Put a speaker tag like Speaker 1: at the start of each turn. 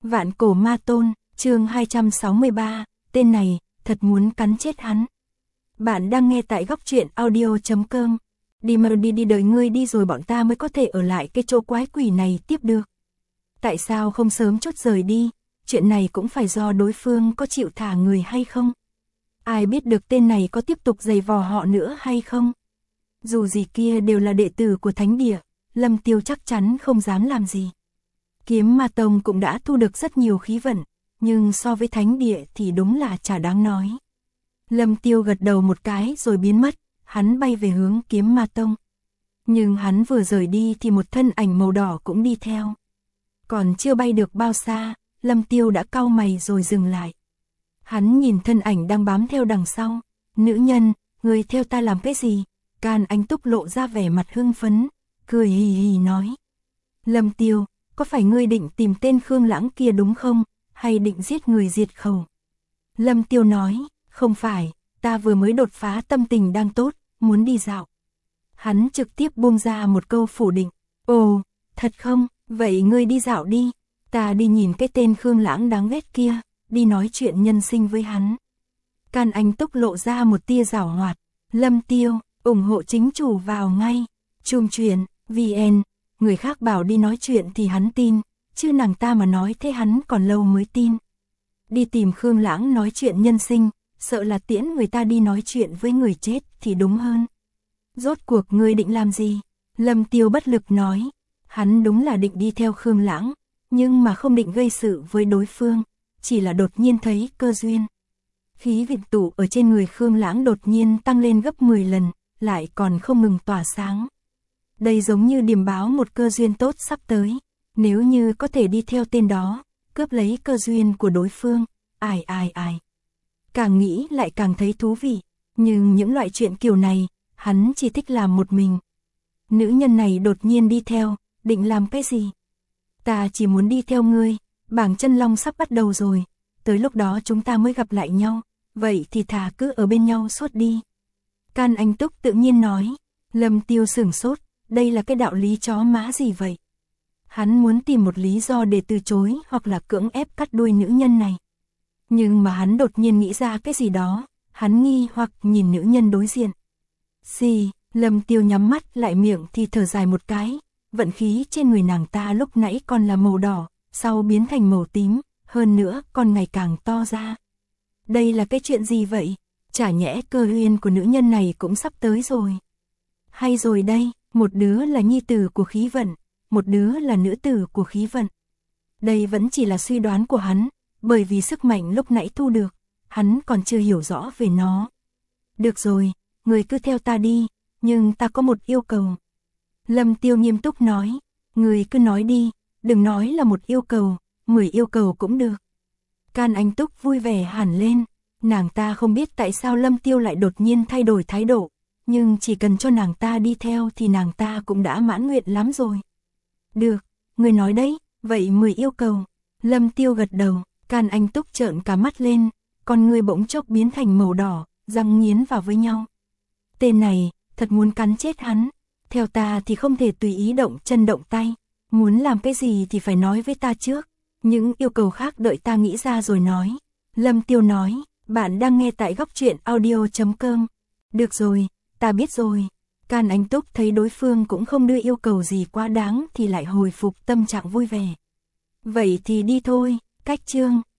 Speaker 1: Vạn cổ ma tôn, chương 263, tên này, thật muốn cắn chết hắn. Bạn đang nghe tại góc truyện audio.com. Đi mà đi đời ngươi đi rồi bọn ta mới có thể ở lại cái chỗ quái quỷ này tiếp được. Tại sao không sớm chốt rời đi, chuyện này cũng phải do đối phương có chịu thả người hay không. Ai biết được tên này có tiếp tục giày vò họ nữa hay không. Dù gì kia đều là đệ tử của thánh địa, Lâm Tiêu chắc chắn không dám làm gì. Kiếm Ma Tông cũng đã thu được rất nhiều khí vận, nhưng so với thánh địa thì đúng là chả đáng nói. Lâm Tiêu gật đầu một cái rồi biến mất, hắn bay về hướng Kiếm Ma Tông. Nhưng hắn vừa rời đi thì một thân ảnh màu đỏ cũng đi theo. Còn chưa bay được bao xa, Lâm Tiêu đã cau mày rồi dừng lại. Hắn nhìn thân ảnh đang bám theo đằng sau. Nữ nhân, người theo ta làm cái gì? Can Anh Túc lộ ra vẻ mặt hưng phấn, cười hì hì nói. Lâm Tiêu, có phải ngươi định tìm tên Khương Lãng kia đúng không? Hay định giết người diệt khẩu? Lâm Tiêu nói, không phải, ta vừa mới đột phá, tâm tình đang tốt, muốn đi dạo. Hắn trực tiếp buông ra một câu phủ định. Ồ, thật không? Vậy ngươi đi dạo đi, ta đi nhìn cái tên Khương Lãng đáng ghét kia, đi nói chuyện nhân sinh với hắn. Can Anh Túc lộ ra một tia giảo hoạt. Lâm Tiêu, ủng hộ chính chủ vào ngay. Chum chuyện, VN, người khác bảo đi nói chuyện thì hắn tin, chứ nàng ta mà nói thế hắn còn lâu mới tin. Đi tìm Khương Lãng nói chuyện nhân sinh, sợ là tiễn người ta đi nói chuyện với người chết thì đúng hơn. Rốt cuộc ngươi định làm gì? Lâm Tiêu bất lực nói. Hắn đúng là định đi theo Khương Lãng, nhưng mà không định gây sự với đối phương, chỉ là đột nhiên thấy cơ duyên. Khí vận tụ ở trên người Khương Lãng đột nhiên tăng lên gấp 10 lần, lại còn không ngừng tỏa sáng. Đây giống như điềm báo một cơ duyên tốt sắp tới, nếu như có thể đi theo tên đó, cướp lấy cơ duyên của đối phương, ai. Càng nghĩ lại càng thấy thú vị, nhưng những loại chuyện kiểu này, hắn chỉ thích làm một mình. Nữ nhân này đột nhiên đi theo, định làm cái gì? Ta chỉ muốn đi theo ngươi, bảng chân long sắp bắt đầu rồi, tới lúc đó chúng ta mới gặp lại nhau, vậy thì thà cứ ở bên nhau suốt đi. Can Anh Túc tự nhiên nói. Lâm Tiêu sửng sốt, đây là cái đạo lý chó má gì vậy? Hắn muốn tìm một lý do để từ chối hoặc là cưỡng ép cắt đuôi nữ nhân này. Nhưng mà hắn đột nhiên nghĩ ra cái gì đó, hắn nghi hoặc nhìn nữ nhân đối diện. Lâm Tiêu nhắm mắt lại, miệng thì thở dài một cái. Vận khí trên người nàng ta lúc nãy còn là màu đỏ, sau biến thành màu tím, hơn nữa còn ngày càng to ra. Đây là cái chuyện gì vậy? Chả nhẽ cơ duyên của nữ nhân này cũng sắp tới rồi. Hay rồi đây, một đứa là nhi tử của khí vận, một đứa là nữ tử của khí vận. Đây vẫn chỉ là suy đoán của hắn, bởi vì sức mạnh lúc nãy thu được, hắn còn chưa hiểu rõ về nó. Được rồi, người cứ theo ta đi, nhưng ta có một yêu cầu. Lâm Tiêu nghiêm túc nói, người cứ nói đi, đừng nói là một yêu cầu, 10 yêu cầu cũng được. Can Anh Túc vui vẻ hẳn lên, nàng ta không biết tại sao Lâm Tiêu lại đột nhiên thay đổi thái độ, nhưng chỉ cần cho nàng ta đi theo thì nàng ta cũng đã mãn nguyện lắm rồi. Được, người nói đấy, vậy 10 yêu cầu. Lâm Tiêu gật đầu, Can Anh Túc trợn cả mắt lên, con người bỗng chốc biến thành màu đỏ, răng nghiến vào với nhau. Tên này, thật muốn cắn chết hắn. Theo ta thì không thể tùy ý động chân động tay, muốn làm cái gì thì phải nói với ta trước, những yêu cầu khác đợi ta nghĩ ra rồi nói. Lâm Tiêu nói, bạn đang nghe tại góc truyện audio.com. Được rồi, ta biết rồi. Can Anh Túc thấy đối phương cũng không đưa yêu cầu gì quá đáng thì lại hồi phục tâm trạng vui vẻ. Vậy thì đi thôi, cách chương.